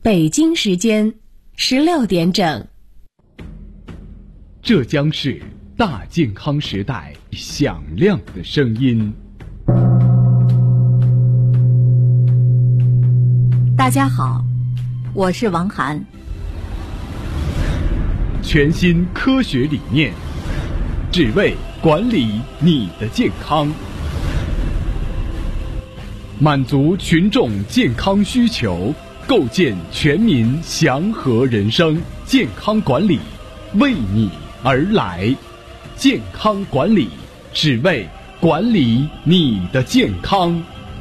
北京时间16点整。 这将是大健康时代响亮的声音。 大家好，我是王涵。 全新科学理念，只为管理你的健康，满足群众健康需求，构建全民祥和人生。健康管理为你而来，健康管理只为管理你的健康。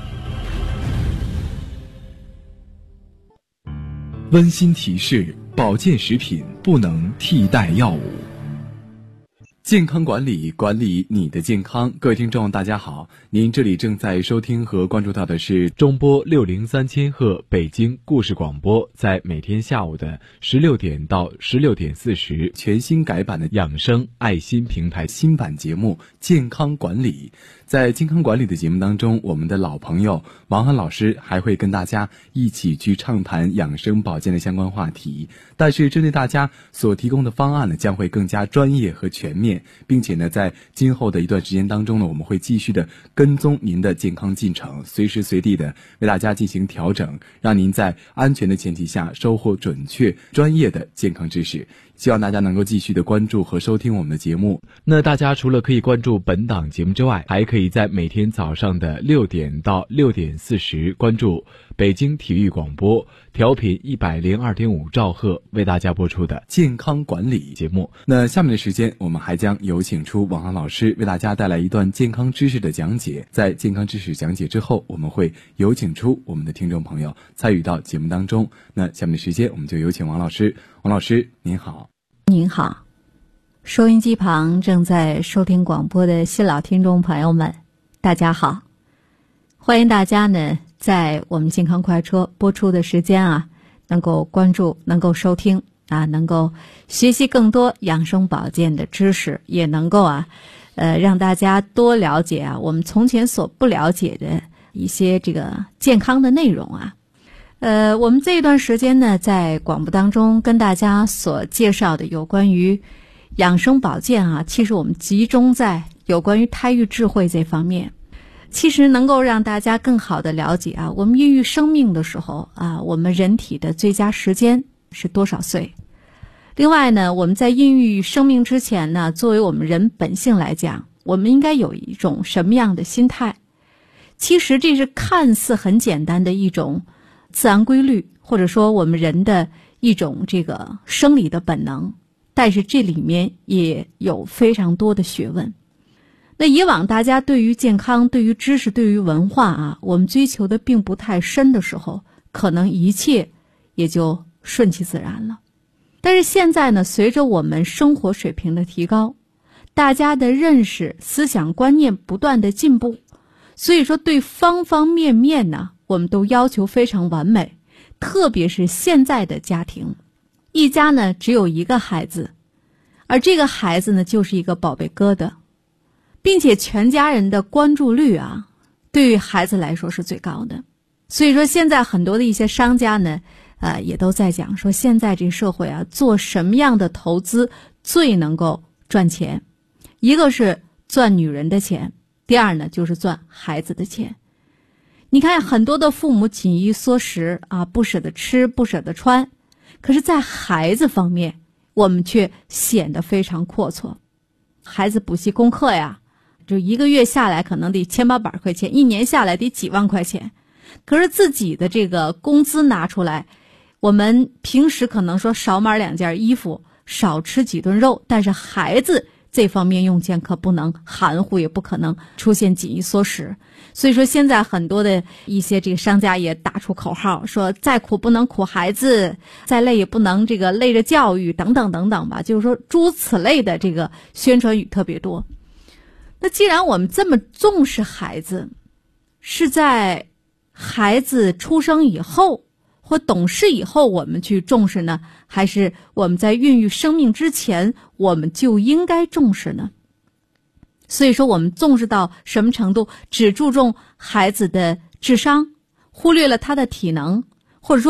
温馨提示：保健食品不能替代药物。健康管理，管理你的健康。各位听众大家好，您这里正在收听和关注到的是中波603千赫北京故事广播，在每天下午的16点到16点40全新改版的养生爱心平台新版节目健康管理。在健康管理的节目当中，我们的老朋友王涵老师还会跟大家一起去畅谈养生保健的相关话题，但是针对大家所提供的方案呢，将会更加专业和全面，并且呢，在今后的一段时间当中呢，我们会继续的跟踪您的健康进程，随时随地的为大家进行调整，让您在安全的前提下收获准确专业的健康知识。希望大家能够继续的关注和收听我们的节目。那大家除了可以关注本档节目之外，还可以在每天早上的6点到6点40关注北京体育广播调频102.5兆赫为大家播出的健康管理节目。那下面的时间，我们还将有请出王涵老师为大家带来一段健康知识的讲解。在健康知识讲解之后，我们会有请出我们的听众朋友参与到节目当中。那下面的时间，我们就有请王老师。王老师您好。 您好，收音机旁正在收听广播的新老听众朋友们，大家好！欢迎大家呢，在我们健康快车播出的时间啊，能够关注，能够收听啊，能够学习更多养生保健的知识，也能够让大家多了解啊，我们从前所不了解的一些这个健康的内容啊。我们这一段时间呢，在广播当中跟大家所介绍的有关于养生保健啊，其实我们集中在有关于胎育智慧这方面，其实能够让大家更好的了解啊，我们孕育生命的时候啊，我们人体的最佳时间是多少岁？另外呢，我们在孕育生命之前呢，作为我们人本性来讲，我们应该有一种什么样的心态？其实这是看似很简单的一种自然规律，或者说我们人的一种这个生理的本能，但是这里面也有非常多的学问。那以往大家对于健康、对于知识、对于文化啊，我们追求的并不太深的时候，可能一切也就顺其自然了。但是现在呢，随着我们生活水平的提高，大家的认识、思想观念不断的进步，所以说对方方面面呢，我们都要求非常完美。特别是现在的家庭，一家呢只有一个孩子，而这个孩子呢就是一个宝贝疙瘩，并且全家人的关注率啊，对于孩子来说是最高的。所以说现在很多的一些商家呢也都在讲说，现在这社会啊，做什么样的投资最能够赚钱？一个是赚女人的钱，第二呢就是赚孩子的钱。你看很多的父母紧衣缩食啊，不舍得吃，不舍得穿，可是在孩子方面我们却显得非常阔绰。孩子补习功课呀，就一个月下来可能得1800块钱，一年下来得几万块钱，可是自己的这个工资拿出来，我们平时可能说少买2件衣服，少吃几顿肉，但是孩子这方面用钱可不能含糊，也不可能出现紧衣缩食。所以说现在很多的一些这个商家也打出口号，说再苦不能苦孩子，再累也不能这个累着教育，等等等等吧，就是说诸此类的这个宣传语特别多。那既然我们这么重视孩子，是在孩子出生以后或懂事以后我们去重视呢，还是我们在孕育生命之前我们就应该重视呢？所以说我们重视到什么程度？只注重孩子的智商，忽略了他的体能，或者说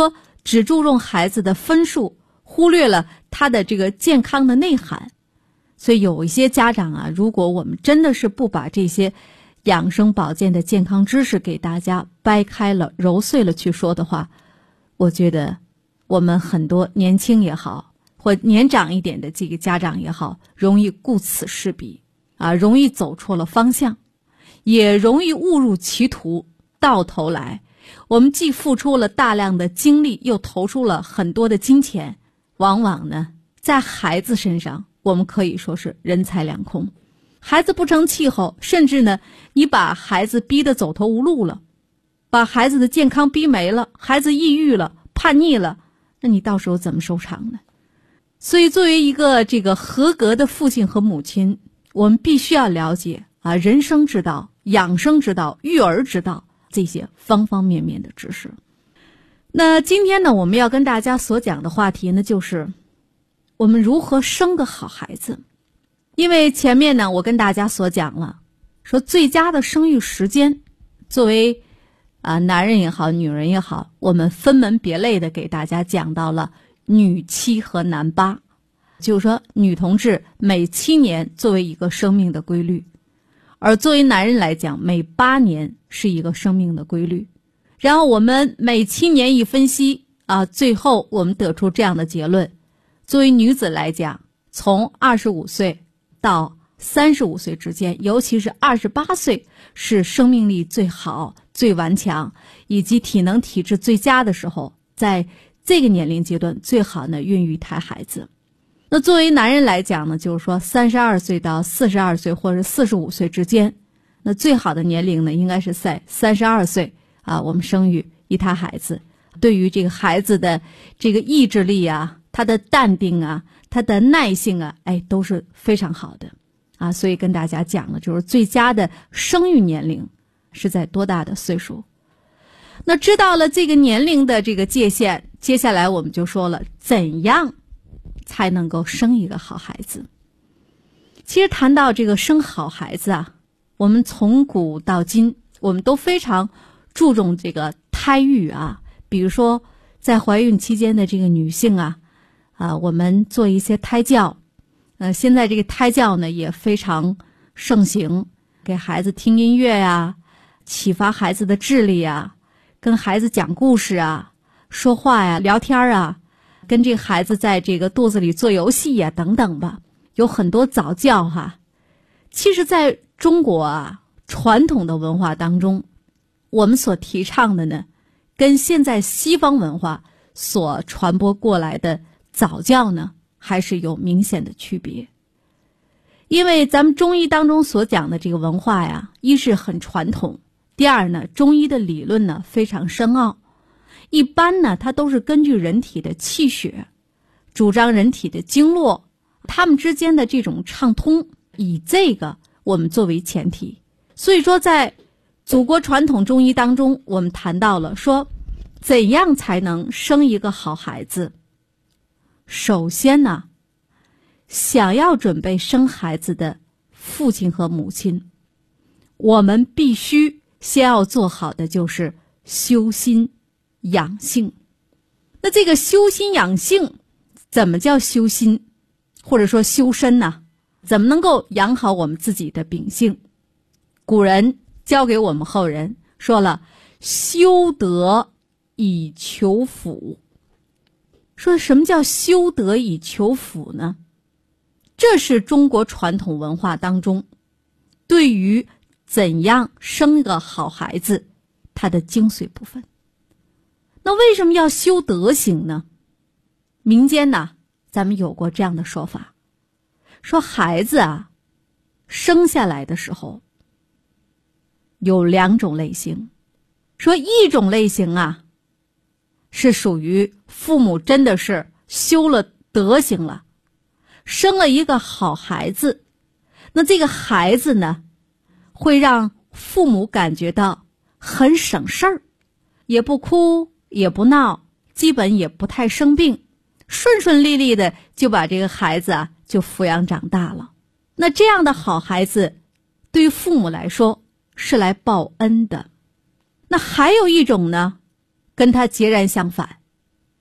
只注重孩子的分数，忽略了他的这个健康的内涵。所以有一些家长啊，如果我们真的是不把这些养生保健的健康知识给大家掰开了揉碎了去说的话，我觉得我们很多年轻也好或年长一点的这个家长也好，容易顾此失彼啊，容易走错了方向，也容易误入歧途。到头来我们既付出了大量的精力，又投出了很多的金钱，往往呢在孩子身上我们可以说是人财两空。孩子不成气候，甚至呢你把孩子逼得走投无路了，把孩子的健康逼没了，孩子抑郁了，叛逆了，那你到时候怎么收场呢？所以作为一个这个合格的父亲和母亲，我们必须要了解啊人生之道、养生之道、育儿之道这些方方面面的知识。那今天呢，我们要跟大家所讲的话题呢，就是我们如何生个好孩子。因为前面呢，我跟大家所讲了，说最佳的生育时间，作为男人也好，女人也好，我们分门别类的给大家讲到了女7和男8，就是说女同志每7年作为一个生命的规律，而作为男人来讲，每8年是一个生命的规律。然后我们每7年一分析最后我们得出这样的结论：作为女子来讲，从25岁到35岁之间，尤其是28岁是生命力最好、最顽强以及体能体质最佳的时候，在这个年龄阶段最好呢孕育胎孩子。那作为男人来讲呢，就是说32岁到42岁或者45岁之间，那最好的年龄呢应该是在32岁我们生育一胎孩子。对于这个孩子的这个意志力啊，他的淡定啊，他的耐性啊，都是非常好的所以跟大家讲了，就是最佳的生育年龄是在多大的岁数。那知道了这个年龄的这个界限，接下来我们就说了怎样才能够生一个好孩子。其实谈到这个生好孩子我们从古到今我们都非常注重这个胎育比如说在怀孕期间的这个女性我们做一些胎教。现在这个胎教呢也非常盛行，给孩子听音乐启发孩子的智力跟孩子讲故事说话聊天跟这个孩子在这个肚子里做游戏等等吧，有很多早教其实在中国传统的文化当中，我们所提倡的呢，跟现在西方文化所传播过来的早教呢还是有明显的区别。因为咱们中医当中所讲的这个文化一是很传统，第二呢，中医的理论呢非常深奥，一般呢它都是根据人体的气血，主张人体的经络，它们之间的这种畅通，以这个我们作为前提。所以说在祖国传统中医当中，我们谈到了说怎样才能生一个好孩子。首先呢，想要准备生孩子的父亲和母亲，我们必须先要做好的就是修心养性。那这个修心养性，怎么叫修心或者说修身呢？怎么能够养好我们自己的秉性？古人教给我们后人说了，修德以求福。说什么叫修德以求福呢？这是中国传统文化当中对于怎样生个好孩子它的精髓部分。那为什么要修德行呢？民间咱们有过这样的说法，说孩子生下来的时候有2种类型。说一种类型是属于父母真的是修了德行了，生了一个好孩子，那这个孩子呢会让父母感觉到很省事儿，也不哭也不闹，基本也不太生病，顺顺利利的就把这个孩子就抚养长大了。那这样的好孩子对于父母来说是来报恩的。那还有一种呢跟他截然相反，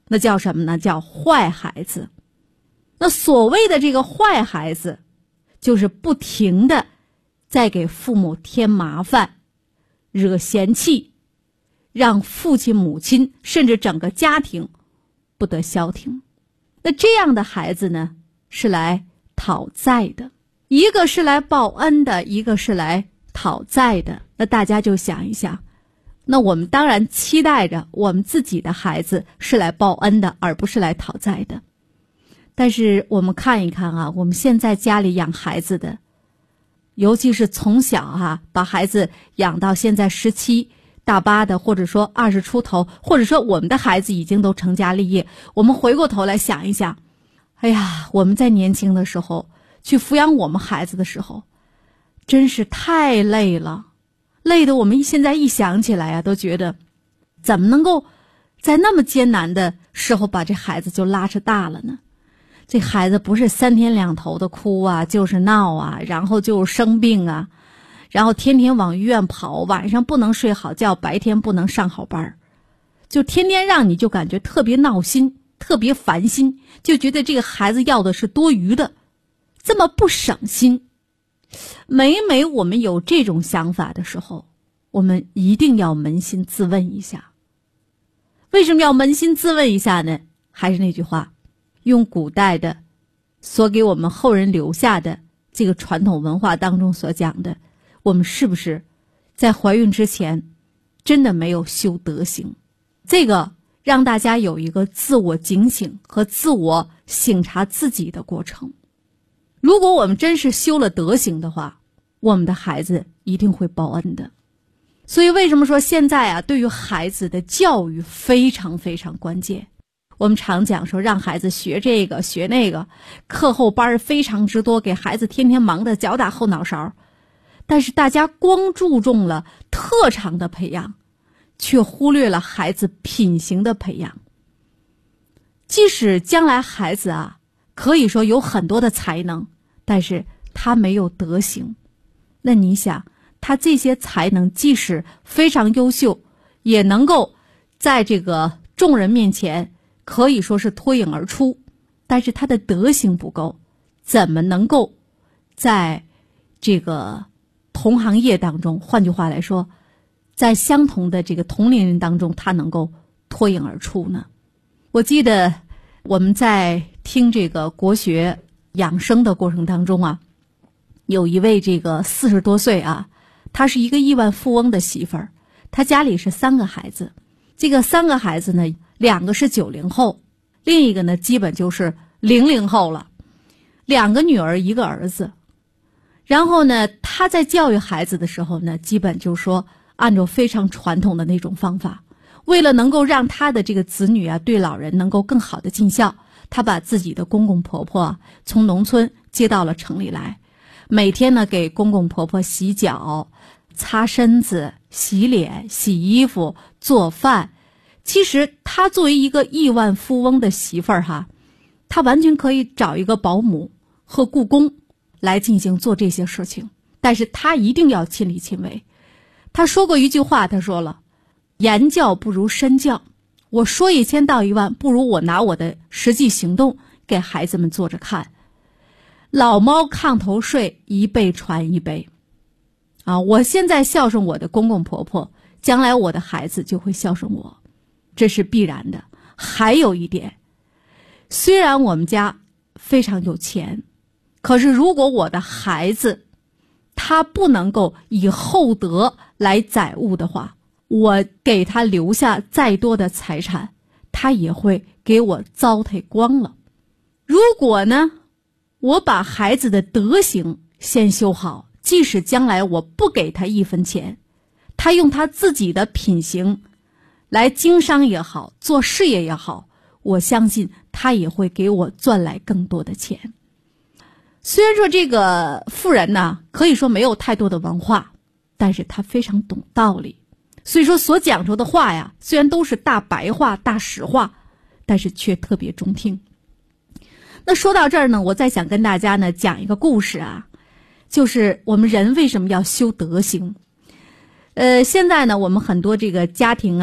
那叫什么呢？叫坏孩子。那所谓的这个坏孩子，就是不停的在给父母添麻烦，惹嫌弃，让父亲母亲甚至整个家庭不得消停。那这样的孩子呢，是来讨债的，一个是来报恩的，一个是来讨债的。那大家就想一想，那我们当然期待着我们自己的孩子是来报恩的，而不是来讨债的。但是我们看一看啊，我们现在家里养孩子的，尤其是从小把孩子养到现在17、18的，或者说20出头，或者说我们的孩子已经都成家立业，我们回过头来想一想，哎呀，我们在年轻的时候去抚养我们孩子的时候，真是太累了，累得我们现在一想起来都觉得怎么能够在那么艰难的时候把这孩子就拉扯大了呢？这孩子不是3天2头的哭啊，就是闹啊，然后就是生病啊，然后天天往医院跑，晚上不能睡好觉，白天不能上好班，就天天让你就感觉特别闹心，特别烦心，就觉得这个孩子要的是多余的，这么不省心。每我们有这种想法的时候，我们一定要扪心自问一下。为什么要扪心自问一下呢？还是那句话，用古代的所给我们后人留下的这个传统文化当中所讲的，我们是不是在怀孕之前真的没有修德行？这个让大家有一个自我警醒和自我省察自己的过程。如果我们真是修了德行的话，我们的孩子一定会报恩的。所以为什么说现在对于孩子的教育非常非常关键？我们常讲说让孩子学这个学那个，课后班非常之多，给孩子天天忙得脚打后脑勺。但是大家光注重了特长的培养，却忽略了孩子品行的培养。即使将来孩子可以说有很多的才能，但是他没有德行，那你想他这些才能即使非常优秀，也能够在这个众人面前可以说是脱颖而出，但是他的德行不够，怎么能够在这个同行业当中，换句话来说，在相同的这个同龄人当中，他能够脱颖而出呢？我记得我们在听这个国学养生的过程当中有一位这个40多岁他是一个亿万富翁的媳妇儿，他家里是3个孩子，这个3个孩子呢，2个是90后，另一个呢基本就是00后了，2个女儿1个儿子。然后呢，他在教育孩子的时候呢，基本就是说按照非常传统的那种方法，为了能够让他的这个子女对老人能够更好的尽孝，他把自己的公公婆婆从农村接到了城里来，每天呢给公公婆婆洗脚、擦身子、洗脸、洗衣服、做饭。其实他作为一个亿万富翁的媳妇儿他完全可以找一个保姆和雇工来进行做这些事情，但是他一定要亲力亲为。他说过一句话，他说了，言教不如身教，我说1000道1万，不如我拿我的实际行动给孩子们做着看。老猫炕头睡，一辈传一辈我现在孝顺我的公公婆婆，将来我的孩子就会孝顺我，这是必然的。还有一点，虽然我们家非常有钱，可是如果我的孩子他不能够以厚德来载物的话，我给他留下再多的财产，他也会给我糟蹋光了。如果呢，我把孩子的德行先修好，即使将来我不给他1分钱，他用他自己的品行来经商也好，做事业也好，我相信他也会给我赚来更多的钱。虽然说这个富人呢，可以说没有太多的文化，但是他非常懂道理，所以说所讲出的话虽然都是大白话、大实话，但是却特别中听。那说到这儿呢，我再想跟大家呢讲一个故事就是我们人为什么要修德行。现在呢，我们很多这个家庭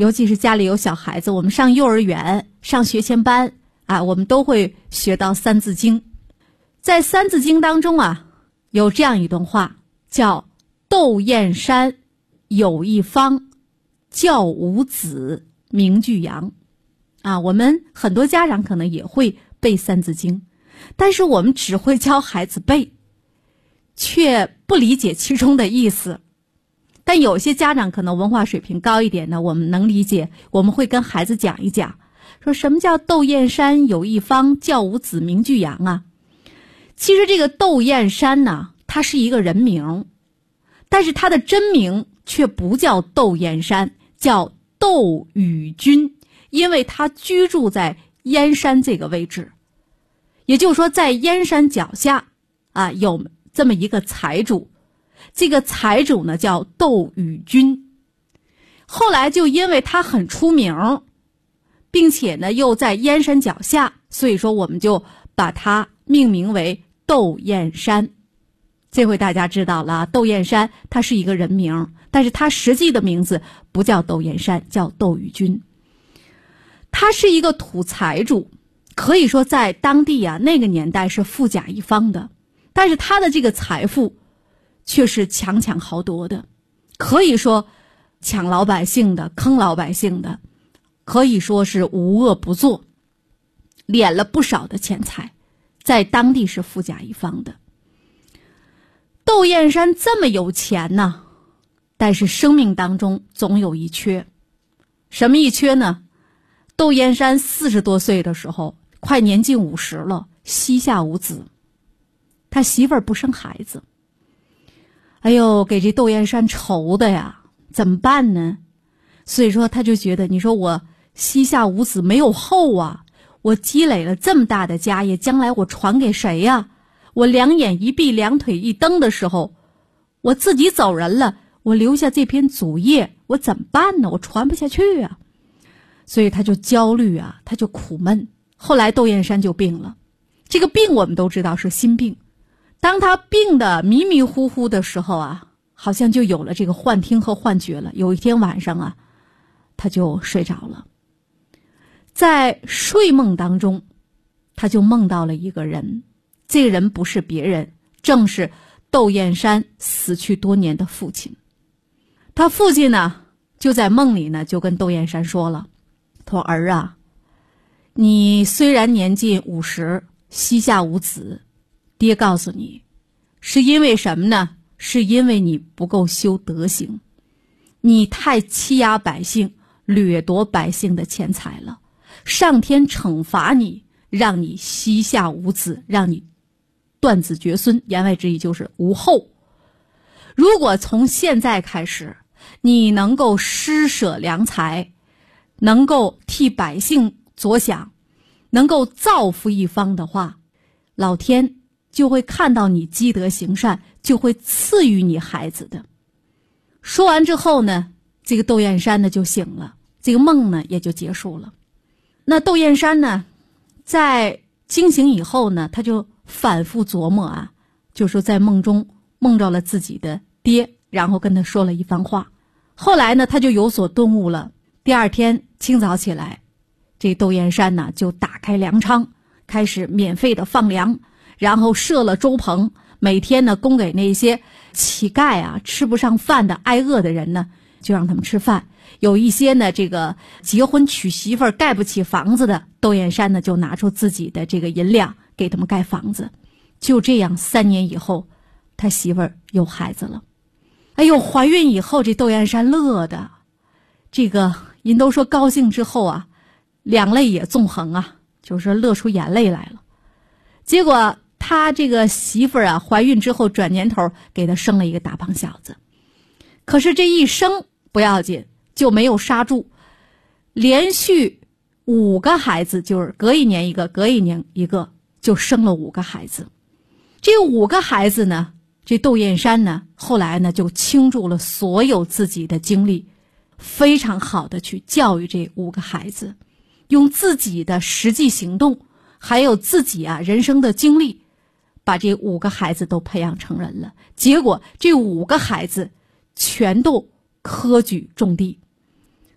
尤其是家里有小孩子，我们上幼儿园、上学前班啊，我们都会学到三字经。在三字经当中啊，有这样一段话，叫窦燕山有一方，教五子名俱扬。啊，我们很多家长可能也会背三字经，但是我们只会教孩子背，却不理解其中的意思。但有些家长可能文化水平高一点呢，我们能理解，我们会跟孩子讲一讲，说什么叫窦燕山有一方，教五子名俱扬啊。其实这个窦燕山呢，他是一个人名，但是他的真名却不叫窦燕山，叫窦宇君，因为他居住在燕山这个位置。也就是说，在燕山脚下啊，有这么一个财主，这个财主呢叫窦宇君。后来就因为他很出名，并且呢又在燕山脚下，所以说我们就把他命名为窦燕山。这回大家知道了，窦燕山他是一个人名，但是他实际的名字不叫窦燕山，叫窦宇君。他是一个土财主，可以说在当地啊，那个年代是富甲一方的，但是他的这个财富却是强抢豪夺的，可以说抢老百姓的，坑老百姓的，可以说是无恶不作，敛了不少的钱财，在当地是富甲一方的。窦燕山这么有钱呢，但是生命当中总有一缺。什么一缺呢？窦燕山40多岁的时候，快年近50了，膝下无子，他媳妇儿不生孩子。哎呦，给这窦燕山愁的呀，怎么办呢？所以说他就觉得，你说我膝下无子没有后啊，我积累了这么大的家业，将来我传给谁呀？我两眼一闭，两腿一蹬的时候，我自己走人了，我留下这篇祖业，我怎么办呢？我传不下去啊。所以他就焦虑啊，他就苦闷。后来窦燕山就病了，这个病我们都知道是心病。当他病得迷迷糊糊的时候啊，好像就有了这个幻听和幻觉了。有一天晚上啊，他就睡着了，在睡梦当中，他就梦到了一个人，这个人不是别人，正是窦燕山死去多年的父亲。他父亲呢，就在梦里呢，就跟窦燕山说了，他说儿啊，你虽然年近50，膝下无子，爹告诉你，是因为什么呢？是因为你不够修德行，你太欺压百姓，掠夺百姓的钱财了，上天惩罚你，让你膝下无子，让你断子绝孙，言外之意就是无后。如果从现在开始，你能够施舍良财，能够替百姓着想，能够造福一方的话，老天就会看到你积德行善，就会赐予你孩子的。说完之后呢，这个窦燕山呢就醒了，这个梦呢也就结束了。那窦燕山呢，在惊醒以后呢，他就反复琢磨啊，就说在梦中梦着了自己的爹，然后跟他说了一番话。后来呢，他就有所顿悟了。第二天清早起来，这窦燕山呢就打开粮仓，开始免费的放粮，然后设了粥棚，每天呢供给那些乞丐啊，吃不上饭的挨饿的人呢，就让他们吃饭。有一些呢这个结婚娶媳妇儿盖不起房子的，窦燕山呢就拿出自己的这个银两给他们盖房子。就这样3年以后，他媳妇儿有孩子了。哎呦，怀孕以后这窦燕山乐的，这个人都说高兴之后啊，两泪也纵横啊，就是乐出眼泪来了。结果他这个媳妇儿啊，怀孕之后转年头给他生了一个大胖小子。可是这一生不要紧，就没有刹住，连续5个孩子，就是隔一年一个，隔一年一个，就生了5个孩子。这5个孩子呢，这窦燕山呢，后来呢就倾注了所有自己的精力，非常好的去教育这5个孩子，用自己的实际行动，还有自己啊人生的经历，把这5个孩子都培养成人了。结果这5个孩子全都科举中第。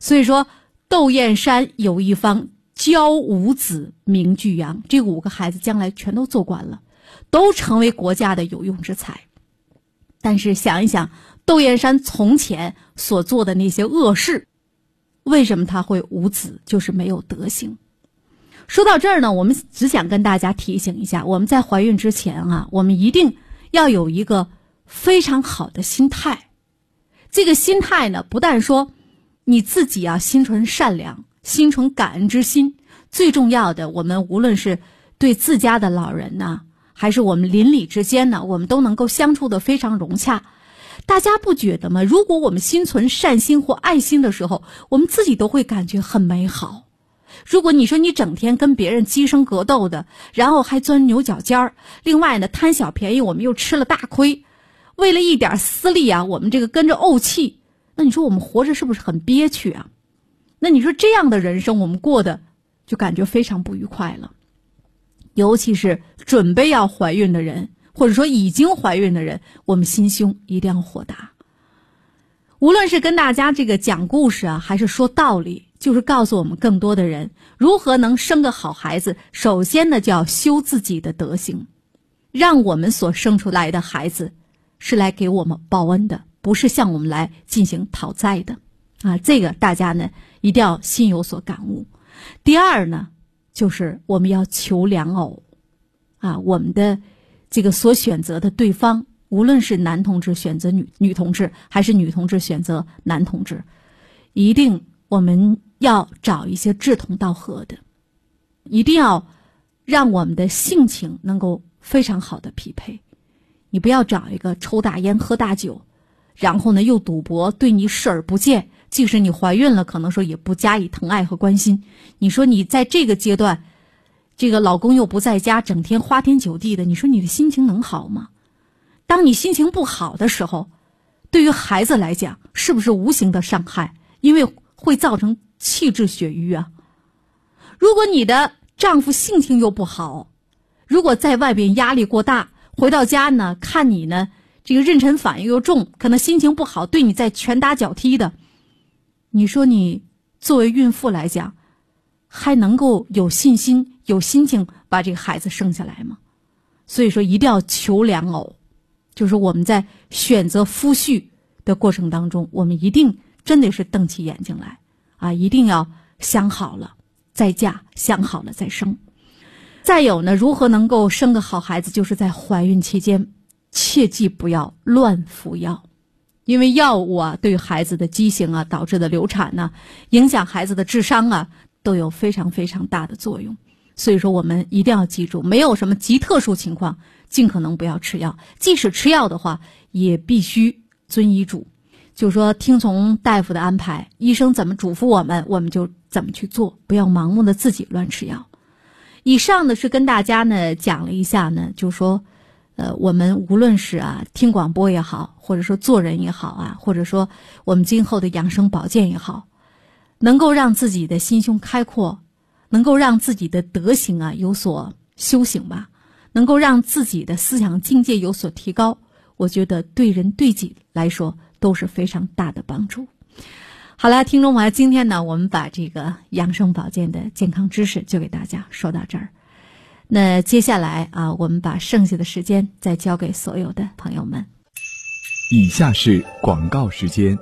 所以说窦燕山有一方教五子名俱扬，这5个孩子将来全都做官了，都成为国家的有用之才。但是想一想窦燕山从前所做的那些恶事，为什么他会无子？就是没有德行。说到这儿呢，我们只想跟大家提醒一下，我们在怀孕之前啊，我们一定要有一个非常好的心态。这个心态呢，不但说你自己要心存善良，心存感恩之心，最重要的，我们无论是对自家的老人呢，还是我们邻里之间呢，我们都能够相处得非常融洽。大家不觉得吗？如果我们心存善心或爱心的时候，我们自己都会感觉很美好。如果你说你整天跟别人鸡生格斗的，然后还钻牛角尖儿，另外呢贪小便宜，我们又吃了大亏，为了一点私利啊，我们这个跟着怄气，那你说我们活着是不是很憋屈啊？那你说这样的人生我们过得就感觉非常不愉快了。尤其是准备要怀孕的人，或者说已经怀孕的人，我们心胸一定要豁达。无论是跟大家这个讲故事啊，还是说道理，就是告诉我们更多的人如何能生个好孩子。首先呢，就要修自己的德行，让我们所生出来的孩子是来给我们报恩的，不是向我们来进行讨债的啊。这个大家呢一定要心有所感悟。第二呢，就是我们要求良偶啊，我们的这个所选择的对方，无论是男同志选择女同志，还是女同志选择男同志，一定我们要找一些志同道合的，一定要让我们的性情能够非常好的匹配。你不要找一个抽大烟喝大酒，然后呢又赌博，对你视而不见，即使你怀孕了可能说也不加以疼爱和关心。你说你在这个阶段，这个老公又不在家，整天花天酒地的，你说你的心情能好吗？当你心情不好的时候，对于孩子来讲是不是无形的伤害？因为会造成气滞血瘀啊。如果你的丈夫性情又不好，如果在外边压力过大，回到家呢看你呢这个妊娠反应又重，可能心情不好，对你在拳打脚踢的，你说你作为孕妇来讲还能够有信心有心情把这个孩子生下来吗？所以说一定要求良偶，就是我们在选择夫婿的过程当中，我们一定真的是瞪起眼睛来啊，一定要想好了再嫁，想好了再生。再有呢，如何能够生个好孩子，就是在怀孕期间切记不要乱服药，因为药物啊对孩子的畸形啊导致的流产呢，影响孩子的智商啊，都有非常非常大的作用。所以说我们一定要记住，没有什么极特殊情况尽可能不要吃药，即使吃药的话也必须遵医嘱，就是说听从大夫的安排，医生怎么嘱咐我们，我们就怎么去做，不要盲目的自己乱吃药。以上呢是跟大家呢讲了一下呢，就是说我们无论是听广播也好，或者说做人也好啊，或者说我们今后的养生保健也好，能够让自己的心胸开阔，能够让自己的德行有所修行吧，能够让自己的思想境界有所提高，我觉得对人对己来说都是非常大的帮助。好了，听众朋友，今天呢我们把这个养生保健的健康知识就给大家说到这儿。那接下来我们把剩下的时间再交给所有的朋友们。 以下是广告时间。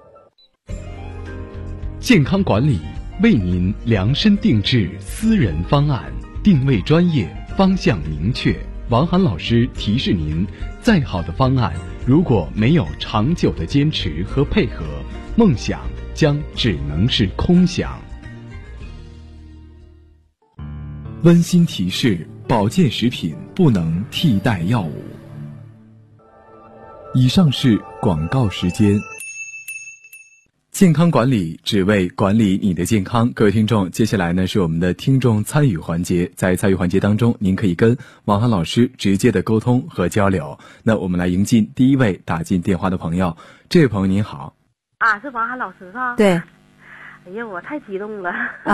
健康管理为您量身定制私人方案，定位专业，方向明确。王涵老师提示您，再好的方案如果没有长久的坚持和配合，梦想将只能是空想。温馨提示：保健食品不能替代药物。以上是广告时间。健康管理只为管理你的健康。各位听众，接下来呢是我们的听众参与环节。在参与环节当中，您可以跟王涵老师直接的沟通和交流。那我们来迎进第一位打进电话的朋友。这位朋友您好。 是王涵老师啊？ 对。 哎呀，我太激动了。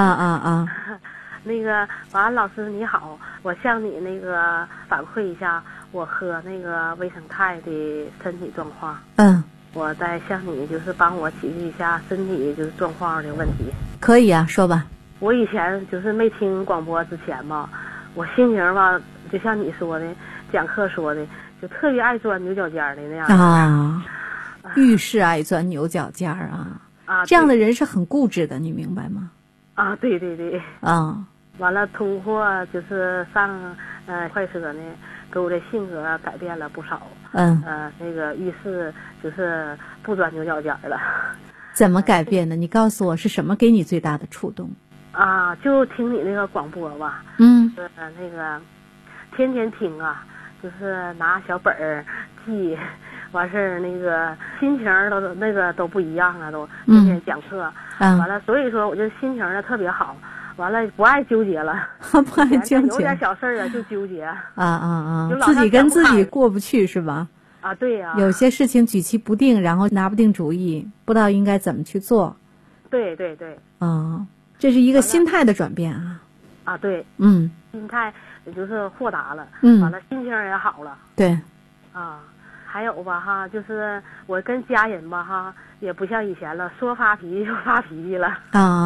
那个王涵老师你好，我向你那个反馈一下我喝那个维生肽的身体状况。 我再向你就是帮我解决一下身体就是状况的问题。 可以啊，说吧。 我以前就是没听广播之前吧，我心情吧，就像你说的，讲课说的，就特别爱钻牛角尖的那样啊，遇事爱钻牛角尖啊。这样的人是很固执的，你明白吗？ 啊，对对对。 啊， 完了，通过就是上快车呢，给我的性格改变了不少。那个遇事就是不钻牛角尖了。 怎么改变的？你告诉我是什么给你最大的触动？ 啊，就听你那个广播吧。那个天天听啊，就是拿小本儿记，完事儿那个心情都不一样啊，都天天讲课。完了，所以说我就心情呢特别好。完了，不爱纠结了， 不爱纠结， 有点小事儿啊就纠结。 自己跟自己过不去是吧？ 啊，对呀。 有些事情举棋不定，然后拿不定主意，不知道应该怎么去做。 对对对。 这是一个心态的转变啊。 啊，对。心态也就是豁达了。完了，心情也好了。 对。 还有吧哈，就是我跟家人吧哈，也不像以前了，说发脾气就发脾气了。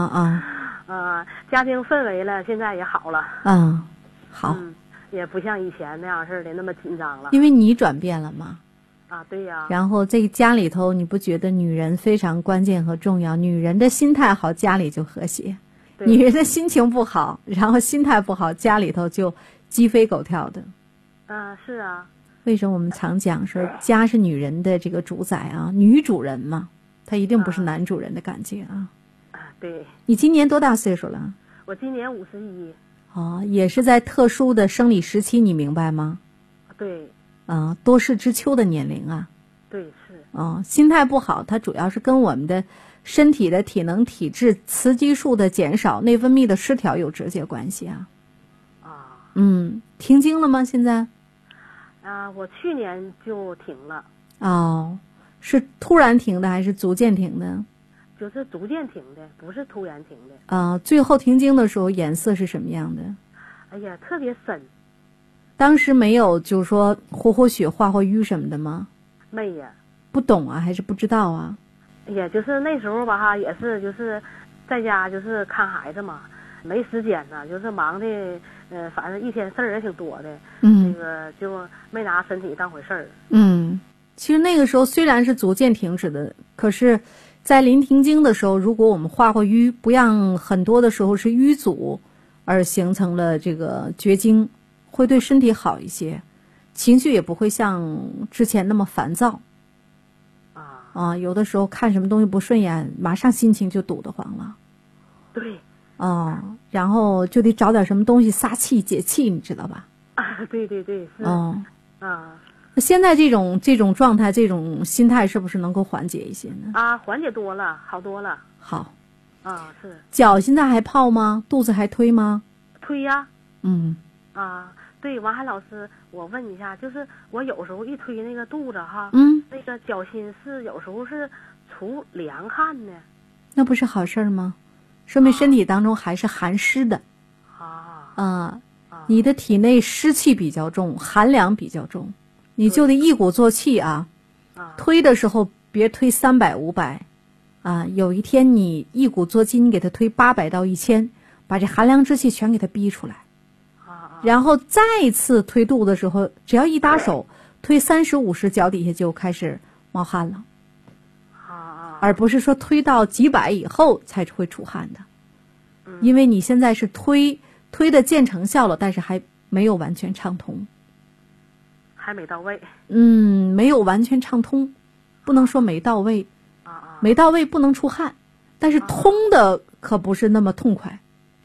家庭氛围了，现在也好了。好。也不像以前那样似的那么紧张了。 因为你转变了嘛。 对呀。 然后这个家里头，你不觉得女人非常关键和重要？女人的心态好，家里就和谐；女人的心情不好，然后心态不好，家里头就鸡飞狗跳的。 是啊。 为什么我们常讲说家是女人的这个主宰啊？女主人嘛，她一定不是男主人的感觉啊。 对。 你今年多大岁数了？ 我今年51。 也是在特殊的生理时期，你明白吗？ 对。 多事之秋的年龄啊。 对，是。 心态不好，它主要是跟我们的身体的体能、体质、雌激素的减少、内分泌的失调有直接关系啊。停经了吗？现在？ 我去年就停了。 是突然停的还是逐渐停的？ 就是逐渐停的，不是突然停的。 最后停经的时候颜色是什么样的？ 哎呀，特别深。 当时没有就是说活血化瘀什么的吗？ 没呀。 不懂啊，还是不知道啊？ 哎呀，就是那时候吧哈，也是就是在家就是看孩子嘛，没时间呢，就是忙的反正一天事儿也挺多的。那个就没拿身体当回事儿。其实那个时候虽然是逐渐停止的，可是在临停经的时候，如果我们化瘀，不让很多的时候是瘀阻而形成了这个绝经，会对身体好一些，情绪也不会像之前那么烦躁。有的时候看什么东西不顺眼，马上心情就堵得慌了。对。然后就得找点什么东西撒气解气，你知道吧？对对对，是。那现在这种状态，这种心态是不是能够缓解一些呢？缓解多了，好多了。好。是。脚现在还泡吗？肚子还推吗？推呀。对，王海老师，我问一下，就是我有时候一推那个肚子哈，那个脚心是有时候是出凉汗呢。那不是好事吗？说明身体当中还是寒湿的。你的体内湿气比较重，寒凉比较重，你就得一鼓作气啊。推的时候别推300、500，有一天你一鼓作气，你给它推800到1000，把这寒凉之气全给它逼出来。然后再次推肚的时候，只要一打手推30、50，脚底下就开始冒汗了。而不是说推到几百以后才会出汗的。因为你现在是推的见成效了，但是还没有完全畅通，还没到位。没有完全畅通，不能说没到位。没到位不能出汗，但是通的可不是那么痛快。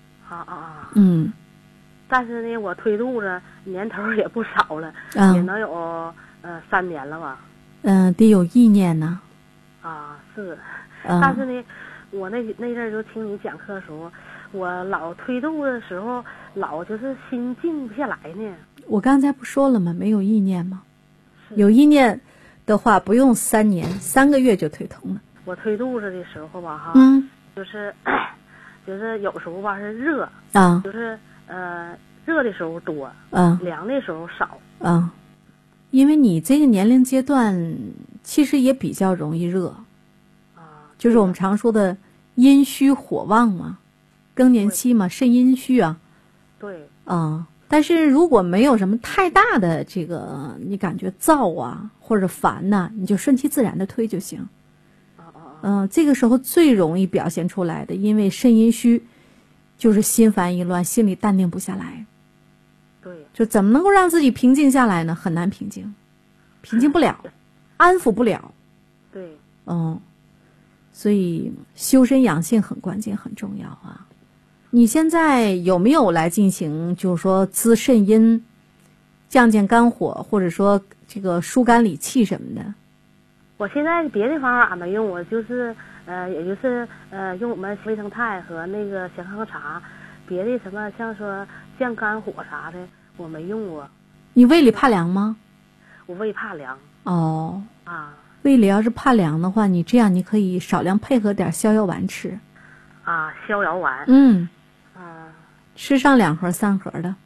但是呢，我推肚子年头也不少了，也能有3年了吧。得有意念呢。是。但是呢，我那阵儿就听你讲课的时候，我老推肚子的时候，老就是心静不下来呢。我刚才不说了吗？没有意念吗？有意念的话，不用3年，3个月就推通了。我推肚子的时候吧，哈，就是有时候吧是热，就是热的时候多，凉的时候少。因为你这个年龄阶段， 其实也比较容易热。就是我们常说的阴虚火旺嘛，更年期嘛，肾阴虚啊。 对。 但是如果没有什么太大的这个你感觉燥啊或者烦呐，你就顺其自然的推就行。这个时候最容易表现出来的，因为肾阴虚，就是心烦意乱，心里淡定不下来。 对。 就怎么能够让自己平静下来呢？很难平静，平静不了，安抚不了。 对。 所以修身养性很关键，很重要啊。你现在有没有来进行，就是说滋肾阴、降肝火，或者说这个疏肝理气什么的？ 我现在别的方法没用，我就是也就是用我们维生肽和那个咸康茶，别的什么像说降肝火啥的我没用过。 你胃里怕凉吗？ 我胃怕凉。 胃里要是怕凉的话，你这样你可以少量配合点逍遥丸吃。 逍遥丸。 吃上2盒3盒的。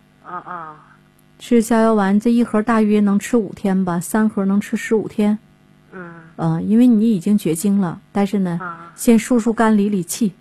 吃逍遥丸这1盒大约能吃5天吧，3盒能吃15天。因为你已经绝经了，但是呢，先疏肝理理气。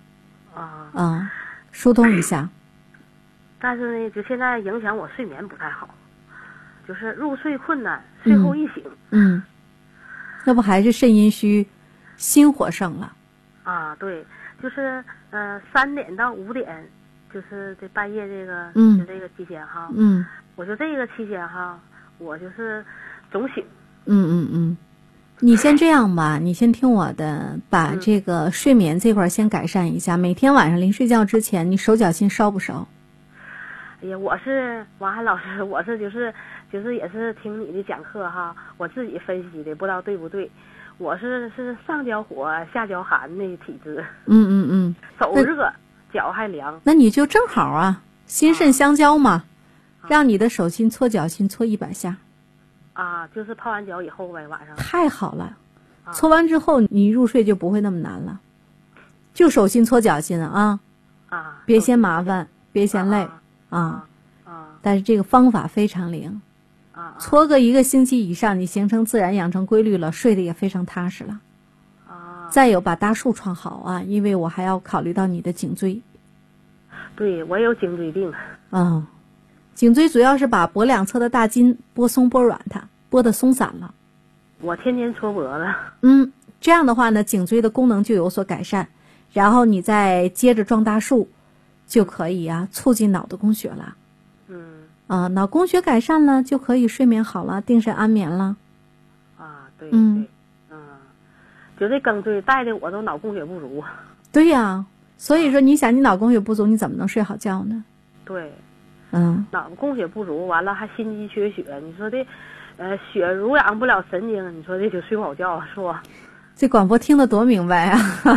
疏通一下。 但是呢，就现在影响我睡眠不太好，就是入睡困难，睡后一醒。 那不还是肾阴虚，心火盛了。 对，就是3点到5点，就是这半夜这个，就这个期间哈。我就这个期间哈，我就是总醒。 你先这样吧，你先听我的，把这个睡眠这块先改善一下。每天晚上临睡觉之前，你手脚心烧不烧？ 哎呀，我是王涵老师，我是就是也是听你的讲课哈，我自己分析的，不知道对不对。我是上焦火下焦寒的体质。手热脚还凉。那你就正好啊，心肾相交嘛，让你的手心搓脚心搓100下。 就是泡完脚以后呗，晚上。 太好了，搓完之后你入睡就不会那么难了。就手心搓脚心别嫌麻烦，别嫌累但是这个方法非常灵。搓个1个星期以上，你形成自然养成规律了，睡得也非常踏实了。再有把大树创好因为我还要考虑到你的颈椎。 对，我有颈椎病。 颈椎主要是把脖2侧的大筋拨松拨软它，拨得松散了。 我天天搓脖子。 这样的话呢，颈椎的功能就有所改善，然后你再接着撞大树，就可以促进脑的供血了。脑供血改善了，就可以睡眠好了，定神安眠了。 对。就这颈椎带的我都脑供血不足。 对呀，所以说你想你脑供血不足，你怎么能睡好觉呢？ 对。脑供血不足，完了还心肌缺血，你说的血濡养不了神经，你说这就睡不好觉是不？ 这广播听得多明白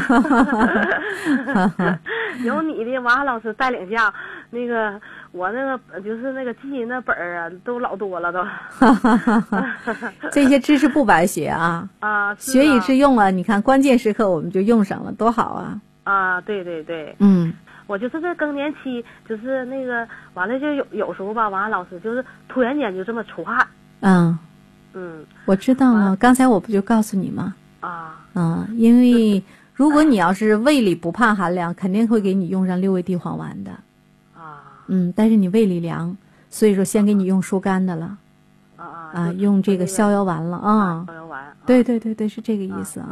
有你的王涵老师带领下，那个我那个就是那个记忆那本儿都老多了都。 这些知识不白学学以致用你看关键时刻我们就用上了，多好对对对。我就是这更年期，就是那个完了就有时候吧，王涵老师就是突然间就这么出汗。 我知道了，刚才我不就告诉你吗？因为如果你要是胃里不怕寒凉，肯定会给你用上6味地黄丸的。但是你胃里凉，所以说先给你用疏肝的了。用这个逍遥丸了逍遥丸。 对对对对，是这个意思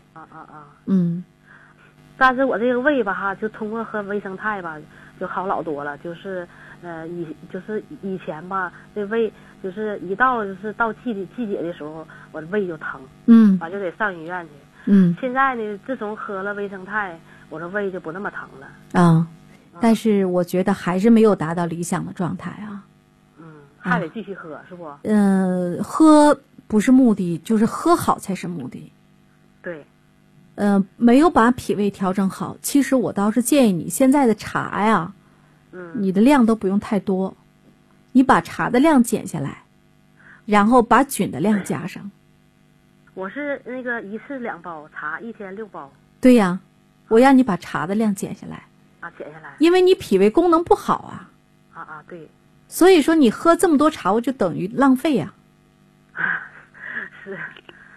但是我这个胃吧就通过喝维生肽吧就好老多了，就是以前吧这胃就是一到就是到季节的时候，我的胃就疼，完就得上医院去。现在呢，自从喝了维生肽，我的胃就不那么疼了。 但是我觉得还是没有达到理想的状态还得继续喝是不？ 喝不是目的，就是喝好才是目的。 对。 没有把脾胃调整好，其实我倒是建议你现在的茶呀，你的量都不用太多，你把茶的量减下来，然后把菌的量加上。 我是那个1次2包茶，1天6包。 对呀，我让你把茶的量减下来。 减下来。 因为你脾胃功能不好对。 所以说你喝这么多茶，我就等于浪费是。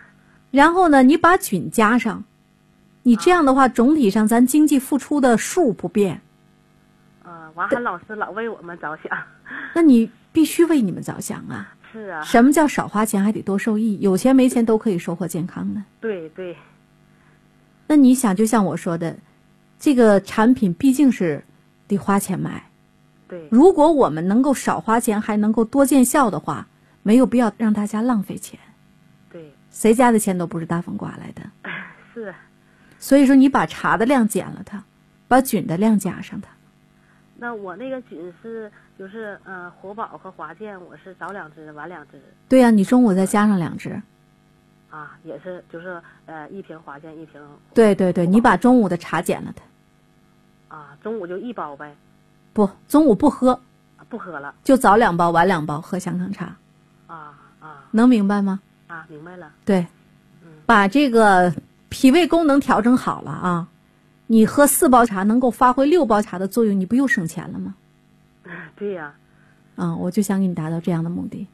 然后呢，你把菌加上，你这样的话，总体上咱经济付出的数不变。 完还老师老为我们着想。 那你必须为你们着想啊。 是啊。 什么叫少花钱还得多受益？有钱没钱都可以收获健康的。 对对。 那你想，就像我说的，这个产品毕竟是得花钱买。 对。如果我们能够少花钱还能够多见效的话，没有必要让大家浪费钱。 对。 谁家的钱都不是大风刮来的。 是。 所以说你把茶的量减了它，把菌的量加上它。 那我那个菌是就是活宝和华健，我是早2支晚2支。 对呀，你中午再加上2支。 也是就是1瓶华健1瓶。 对对对，你把中午的茶减了它。 中午就1包呗。 不，中午不喝。 不喝了。 就早2包晚2包喝香康茶。能明白吗？ 明白了。 对。把这个脾胃功能调整好了啊。你喝4包茶能够发挥6包茶的作用，你不又省钱了吗？ 对呀。 我就想给你达到这样的目的。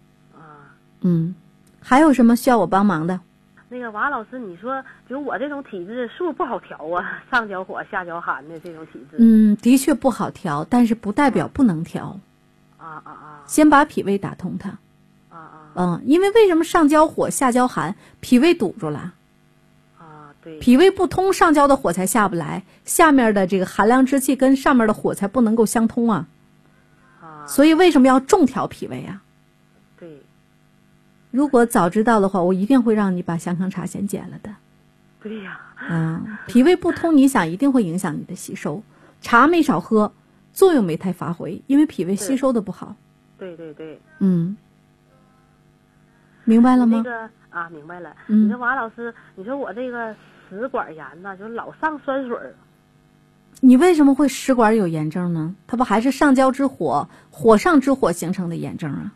还有什么需要我帮忙的？ 那个王老师，你说就我这种体质是不是不好调啊？上焦火下焦寒的这种体质。 的确不好调，但是不代表不能调。先把脾胃打通它。因为为什么上焦火下焦寒？脾胃堵住了。 对。 脾胃不通，上焦的火才下不来，下面的这个寒凉之气跟上面的火才不能够相通啊。所以为什么要重调脾胃啊？ 对。 如果早知道的话，我一定会让你把香康茶先减了的。 对呀。 脾胃不通，你想一定会影响你的吸收。茶没少喝，作用没太发挥，因为脾胃吸收的不好。 对对对。 明白了吗？ 明白了。你说王老师，你说我这个食管炎呢，就老上酸水。 你为什么会食管有炎症呢？它不还是上焦之火，火上之火形成的炎症啊？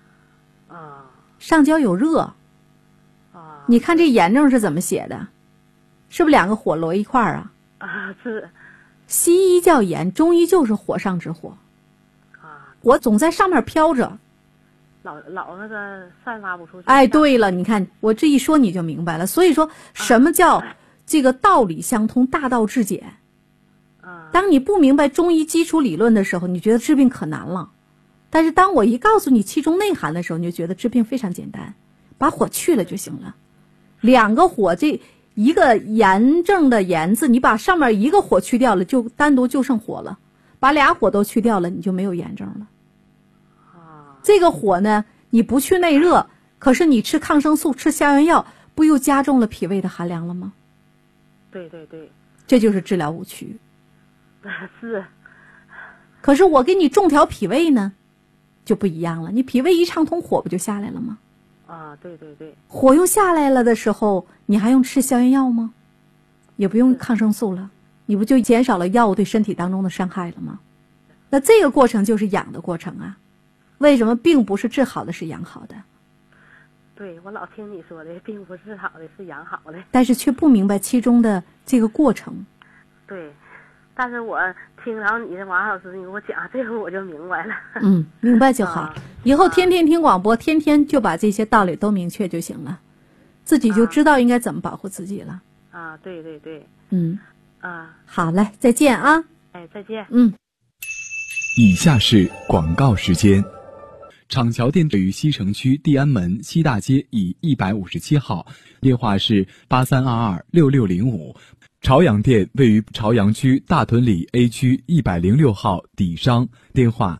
上焦有热。你看这炎症是怎么写的？是不是2个火摞一块儿啊？ 是。 西医叫炎，中医就是火上之火。火总在上面飘着。 老那个散发不出去。 对了，你看我这一说你就明白了。所以说什么叫这个道理相通，大道至简。当你不明白中医基础理论的时候，你觉得治病可难了。但是当我一告诉你其中内涵的时候，你就觉得治病非常简单，把火去了就行了。2个火，这一个炎症的炎字，你把上面一个火去掉了，就单独就剩火了。把2火都去掉了，你就没有炎症了。这个火呢，你不去内热，可是你吃抗生素、吃消炎药，不又加重了脾胃的寒凉了吗？ 对对对。 这就是治疗误区。 是。 可是我给你重调脾胃呢，就不一样了。你脾胃一畅通，火不就下来了吗？ 对对对。 火用下来了的时候，你还用吃消炎药吗？也不用抗生素了，你不就减少了药物对身体当中的伤害了吗？那这个过程就是养的过程啊。为什么并不是治好的，是养好的？ 对，我老听你说的，并不是治好的，是养好的。 但是却不明白其中的这个过程。 对，但是我听然后你的王老师你给我讲这个，我就明白了。 明白就好。以后天天听广播，天天就把这些道理都明确就行了，自己就知道应该怎么保护自己了。 对对对。 好嘞，再见啊。 再见。 以下是广告时间。厂桥店位于西城区地安门西大街以157号，电话是83226605。朝阳店位于朝阳区大屯里 A 区106号底商，电话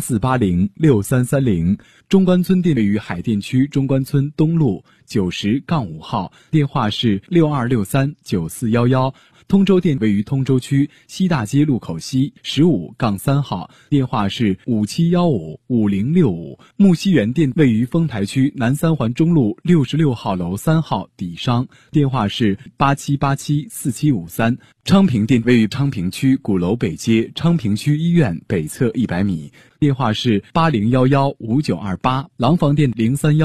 84806330。中关村店位于海淀区中关村东路90-5号，电话是62639411。通州店位于通州区西大街路口西15-3号，电话是57155065。木樨园店位于丰台区南三环中路66号楼3号底商，电话是87874753。昌平店位于昌平区鼓楼北街昌平区医院北侧100米，电话是80115928。廊坊店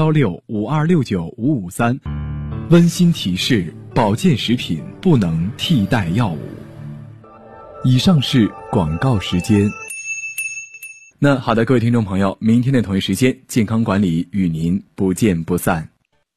031652695553。温馨提示：保健食品不能替代药物。以上是广告时间。那好的，各位听众朋友，明天的同一时间，健康管理与您不见不散。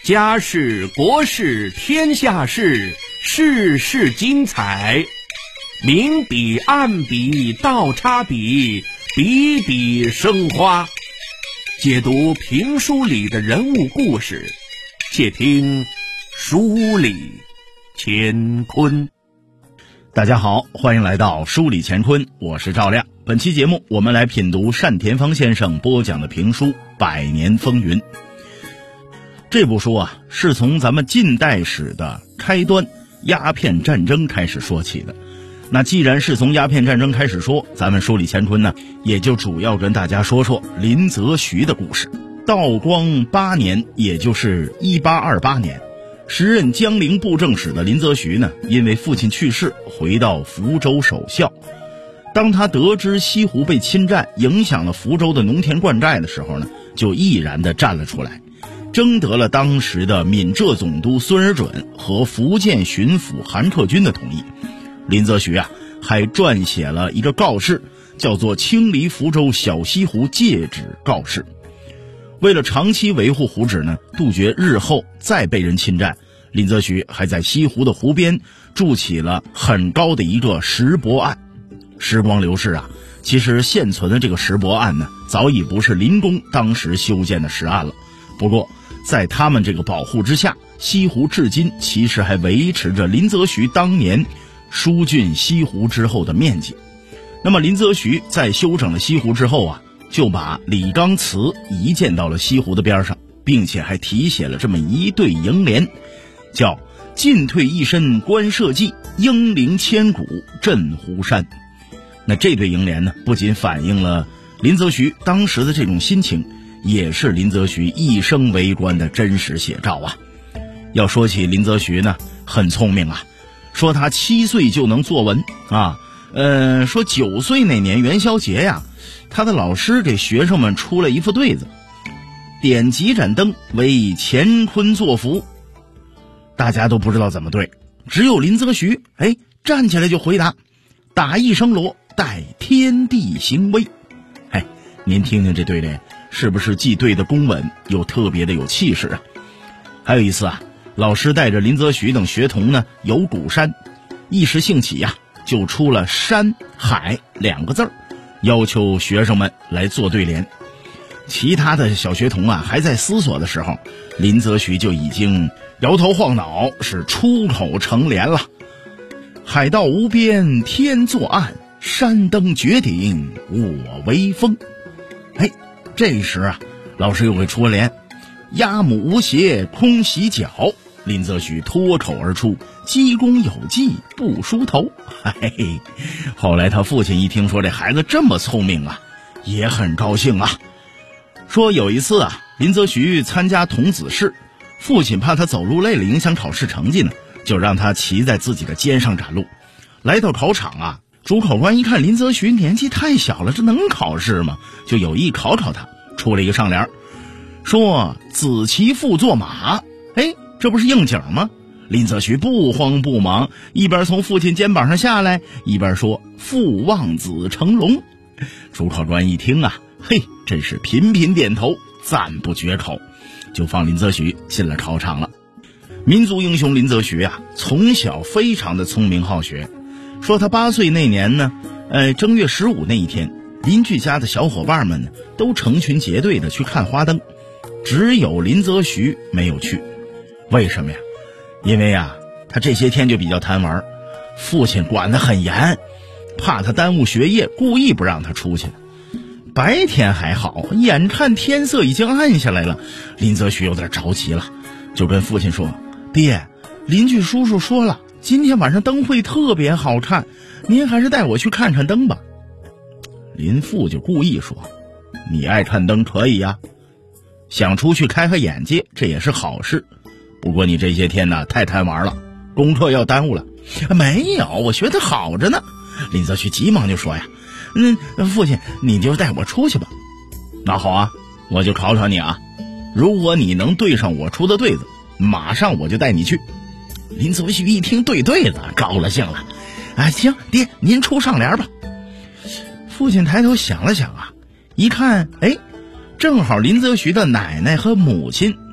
家事国事天下事，事事精彩。明笔暗笔倒插笔，笔笔生花。解读评书里的人物故事，且听书里乾坤。 大家好，欢迎来到书里乾坤，我是赵亮。本期节目我们来品读单田芳先生播讲的评书《百年风云》。这部书啊，是从咱们近代史的开端鸦片战争开始说起的。那既然是从鸦片战争开始说，咱们书里乾坤呢，也就主要跟大家说说林则徐的故事。道光8年，也就是1828年，时任江陵布政使的林则徐呢，因为父亲去世，回到福州守孝。当他得知西湖被侵占，影响了福州的农田灌溉的时候呢，就毅然地站了出来，征得了当时的闽浙总督孙尔准和福建巡抚韩克军的同意。林则徐啊，还撰写了一个告示，叫做《清理福州小西湖戒旨告示》。为了长期维护湖址呢，杜绝日后再被人侵占，林则徐还在西湖的湖边筑起了很高的一个石泊岸。时光流逝啊，其实现存的这个石泊岸呢，早已不是林公当时修建的石岸了。不过在他们这个保护之下，西湖至今其实还维持着林则徐当年疏浚西湖之后的面积。那么林则徐在修整了西湖之后啊，就把李纲祠移建到了西湖的边上，并且还题写了这么一对楹联，叫进退一身观社稷，英灵千古镇湖山。那这对楹联呢，不仅反映了林则徐当时的这种心情，也是林则徐一生为官的真实写照啊。要说起林则徐呢，很聪明啊，说他7岁就能作文啊，说9岁那年元宵节呀，他的老师给学生们出了一副对子，点几盏灯为乾坤作福。大家都不知道怎么对，只有林则徐站起来就回答，打一声锣，代天地行威。您听听这对联，是不是既对的公稳，又特别的有气势啊？还有一次啊，老师带着林则徐等学童呢游鼓山，一时兴起呀，就出了山海2个字，要求学生们来做对联。其他的小学童啊还在思索的时候，林则徐就已经摇头晃脑，是出口成联了。海道无边天作岸，山登绝顶我威风。这时啊，老师又给出了联，鸭母无鞋空洗脚，林则徐脱口而出，鸡公有技不梳头。后来他父亲一听说这孩子这么聪明啊，也很高兴啊。说有一次啊，林则徐参加童子试，父亲怕他走路累了影响考试成绩呢，就让他骑在自己的肩上赶路。来到考场啊，主考官一看林则徐年纪太小了，这能考试吗？就有意考考他，出了一个上联，说子骑父坐马。这不是应景吗？林则徐不慌不忙，一边从父亲肩膀上下来，一边说父望子成龙。主考官一听啊，真是频频点头，赞不绝口，就放林则徐进了考场了。民族英雄林则徐啊，从小非常的聪明好学。说他8岁那年呢，正月15那一天，邻居家的小伙伴们呢，都成群结队的去看花灯，只有林则徐没有去。为什么呀？因为啊，他这些天就比较贪玩，父亲管得很严，怕他耽误学业，故意不让他出去的。白天还好，眼看天色已经暗下来了，林则徐有点着急了，就跟父亲说，爹，邻居叔叔说了，今天晚上灯会特别好看，您还是带我去看看灯吧。林父就故意说，你爱看灯可以呀，想出去开开眼界，这也是好事。不过你这些天呢，太贪玩了，功课要耽误了。没有，我学得好着呢。林则徐急忙就说呀，父亲你就带我出去吧。那好啊，我就考考你啊，如果你能对上我出的对子，马上我就带你去。林则徐一听对子，高了兴了，行，爹您出上联吧。父亲抬头想了想啊，一看正好林则徐的奶奶和母亲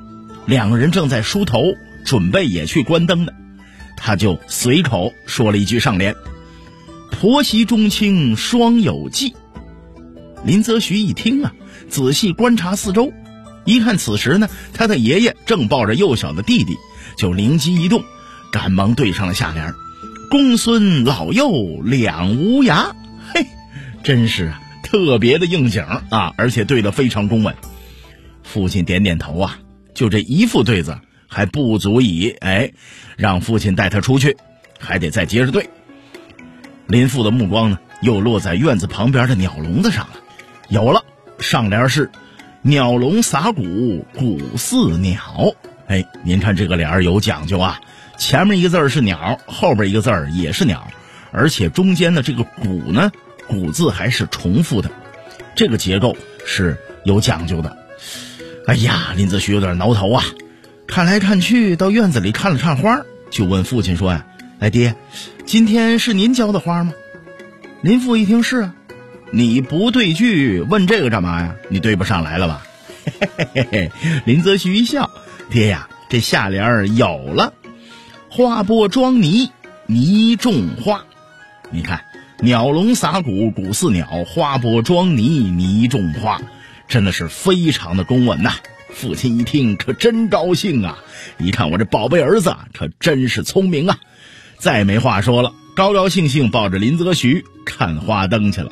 两个人正在梳头，准备也去关灯呢，他就随口说了一句上联：婆媳中亲双有忌。林则徐一听啊，仔细观察四周，一看此时呢，他的爷爷正抱着幼小的弟弟，就灵机一动，赶忙对上了下联：公孙老幼两无涯。嘿，真是啊，特别的应景啊，而且对得非常公稳。父亲点点头啊，就这一副对子还不足以让父亲带他出去，还得再接着对。林父的目光呢，又落在院子旁边的鸟笼子上了。有了，上联是鸟笼撒谷，谷似鸟。您看这个联有讲究啊，前面一个字是鸟，后边一个字也是鸟，而且中间的这个谷呢，谷字还是重复的，这个结构是有讲究的。林则徐有点挠头啊，看来看去到院子里看了看花，就问父亲说呀：爹，今天是您浇的花吗？林父一听是啊。你不对句问这个干嘛呀？你对不上来了吧？林则徐一笑：爹呀，这下联有了，花播装泥，泥种花。你看，鸟笼撒谷，谷似鸟，花播装泥，泥种花，真的是非常的公稳呐。父亲一听可真高兴啊，一看我这宝贝儿子可真是聪明啊，再没话说了，高高兴兴抱着林则徐看花灯去了。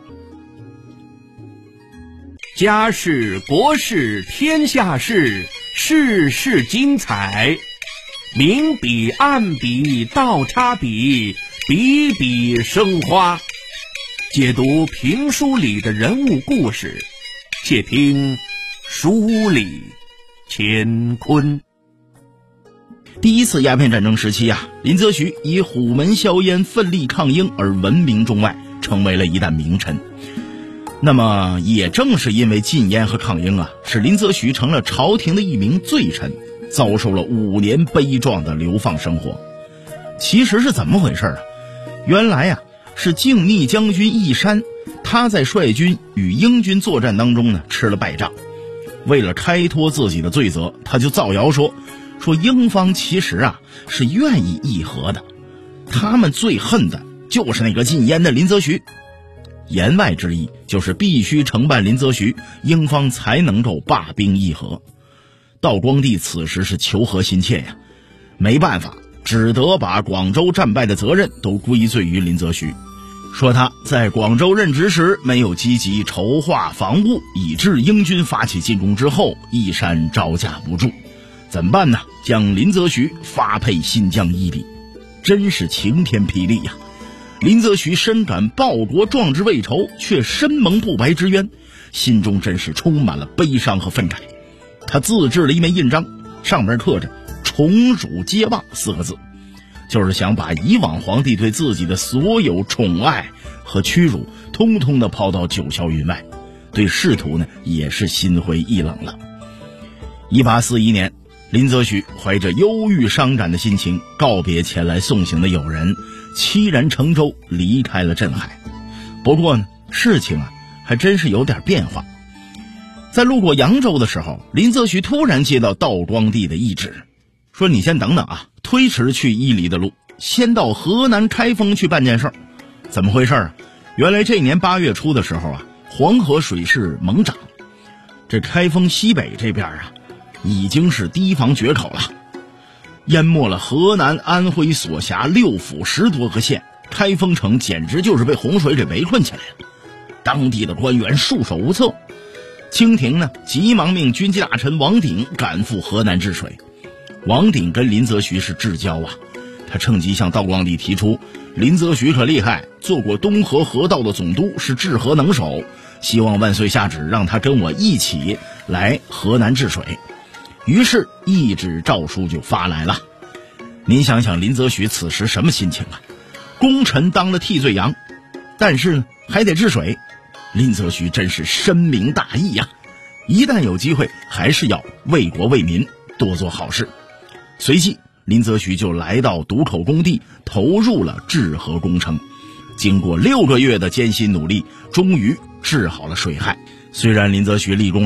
家事国事天下事，事事精彩，明笔暗笔倒插笔，笔笔生花。解读评书里的人物故事，且听书里乾坤。 第一次鸦片战争时期啊，林则徐以虎门销烟奋力抗英而闻名中外，成为了一代名臣。那么也正是因为禁烟和抗英啊，使林则徐成了朝廷的一名罪臣，遭受了5年悲壮的流放生活。其实是怎么回事啊？原来啊，是靖逆将军义山，他在率军与英军作战当中呢吃了败仗，为了开脱自己的罪责，他就造谣说英方其实啊是愿意议和的，他们最恨的就是那个禁烟的林则徐。言外之意就是必须承办林则徐，英方才能够罢兵议和。道光帝此时是求和心切呀，没办法，只得把广州战败的责任都归罪于林则徐，说他在广州任职时没有积极筹划防务，以致英军发起进攻之后，义山招架不住。怎么办呢？将林则徐发配新疆伊犁，真是晴天霹雳呀！林则徐深感报国壮志未酬，却身蒙不白之冤，心中真是充满了悲伤和愤慨。他自制了一枚印章，上面刻着宠辱皆忘4个字，就是想把以往皇帝对自己的所有宠爱和屈辱通通的抛到九霄云外，对仕途呢也是心灰意冷了。1841年，林则徐怀着忧郁伤感的心情告别前来送行的友人，凄然乘舟离开了镇海。不过呢，事情啊还真是有点变化。在路过扬州的时候，林则徐突然接到道光帝的懿旨，说你先等等啊，推迟去伊犁的路，先到河南开封去办件事。怎么回事啊？原来这年8月初的时候啊，黄河水势猛涨，这开封西北这边啊已经是堤防决口了，淹没了河南、安徽所辖6府10多个县，开封城简直就是被洪水给围困起来了。当地的官员束手无策，清廷呢急忙命军机大臣王鼎赶赴河南治水。王鼎跟林则徐是至交啊，他趁机向道光帝提出，林则徐可厉害，做过东河河道的总督，是治河能手，希望万岁下旨让他跟我一起来河南治水。于是懿旨诏书就发来了。您想想林则徐此时什么心情啊？功臣当了替罪羊，但是呢还得治水，林则徐真是深明大义呀，一旦有机会还是要为国为民多做好事。随即林则徐就来到渡口工地，投入了治河工程。经过6个月的艰辛努力，终于治好了水害。虽然林则徐立功了，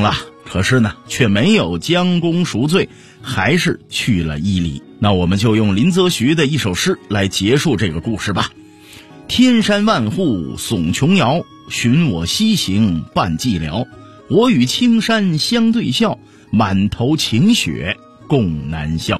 可是呢却没有将功赎罪，还是去了伊犁。那我们就用林则徐的一首诗来结束这个故事吧。天山万户耸琼瑶，寻我西行伴寂寥。我与青山相对笑，满头晴雪共南宵。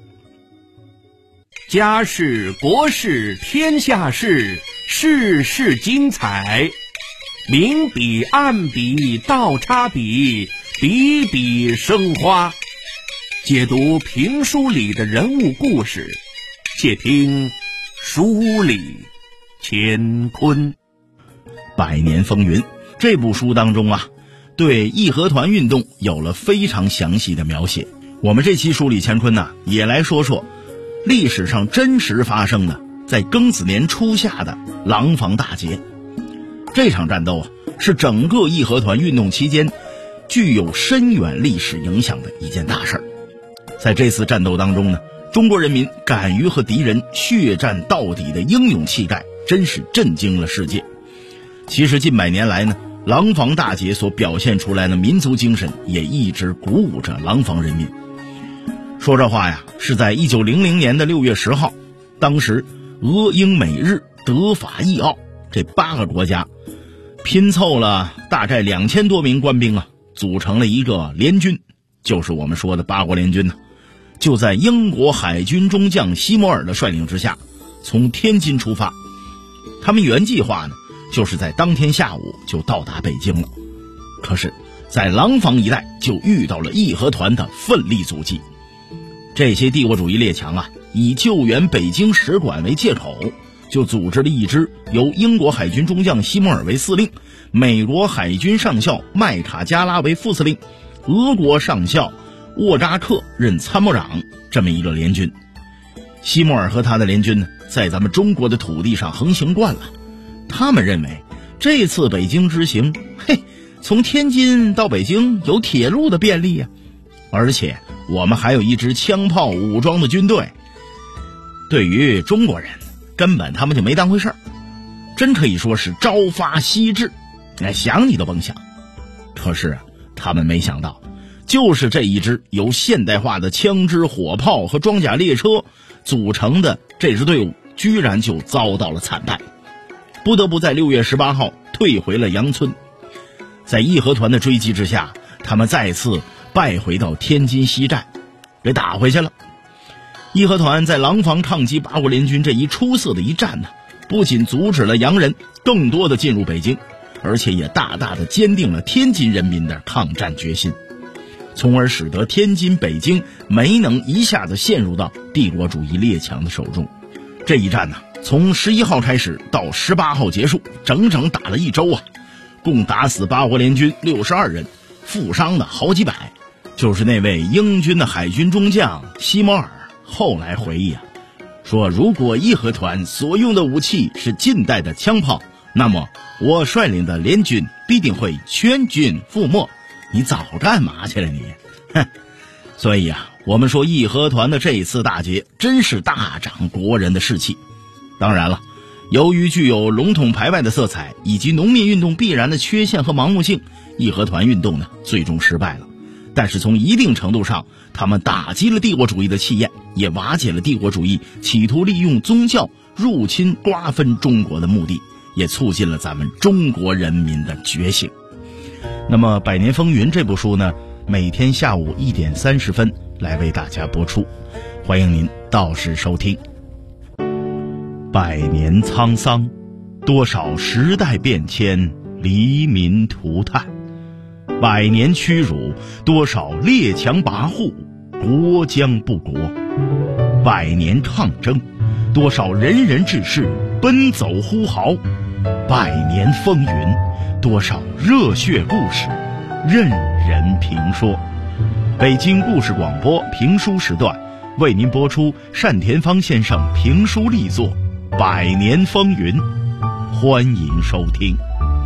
家事国事天下事，事事精彩。明笔暗笔倒插笔，笔笔生花。解读评书里的人物故事，且听书里乾坤。 百年风云这部书当中啊，对义和团运动有了非常详细的描写。我们这期书里乾坤呢，也来说说历史上真实发生的在庚子年初夏的廊坊大捷。这场战斗啊，是整个义和团运动期间具有深远历史影响的一件大事儿。在这次战斗当中呢，中国人民敢于和敌人血战到底的英勇气概，真是震惊了世界。其实近百年来呢，廊坊大捷所表现出来的民族精神也一直鼓舞着廊坊人民。说这话呀，是在1900年的6月10号，当时俄英美日德法意奥这8个国家拼凑了大概2000多名官兵啊，组成了一个联军，就是我们说的八国联军呢。就在英国海军中将西摩尔的率领之下，从天津出发。他们原计划呢，就是在当天下午就到达北京了。可是在廊坊一带就遇到了义和团的奋力阻击。这些帝国主义列强啊，以救援北京使馆为借口，就组织了一支由英国海军中将西摩尔为司令，美国海军上校麦卡加拉为副司令，俄国上校沃扎克任参谋长，这么一个联军。西摩尔和他的联军呢，在咱们中国的土地上横行惯了，他们认为这次北京之行，从天津到北京有铁路的便利呀，而且我们还有一支枪炮武装的军队。对于中国人，根本他们就没当回事儿，真可以说是朝发夕至，想你都甭想。可是啊，他们没想到，就是这一支由现代化的枪支火炮和装甲列车组成的这支队伍，居然就遭到了惨败，不得不在6月18号退回了杨村。在义和团的追击之下，他们再次败回到天津西站，给打回去了。义和团在廊坊抗击八国联军这一出色的一战呢，不仅阻止了洋人更多的进入北京，而且也大大的坚定了天津人民的抗战决心，从而使得天津、北京没能一下子陷入到帝国主义列强的手中。这一战呢，从11号开始到18号结束，整整打了1周啊，共打死八国联军62人，负伤的好几百。就是那位英军的海军中将西摩尔后来回忆啊，说如果义和团所用的武器是近代的枪炮，那么我率领的联军必定会全军覆没。你早干嘛去了你？所以啊，我们说义和团的这一次大捷真是大涨国人的士气。当然了，由于具有笼统排外的色彩以及农民运动必然的缺陷和盲目性，义和团运动呢最终失败了。但是从一定程度上，他们打击了帝国主义的气焰，也瓦解了帝国主义企图利用宗教入侵瓜分中国的目的，也促进了咱们中国人民的觉醒。那么《百年风云》这部书呢，每天下午1点30分来为大家播出，欢迎您到时收听。百年沧桑，多少时代变迁，黎民涂炭；百年屈辱，多少列强跋扈，国将不国；百年抗争，多少仁人志士奔走呼号；百年风云，多少热血故事任人评说。北京故事广播评书时段为您播出单田芳先生评书力作《百年风云》，欢迎收听。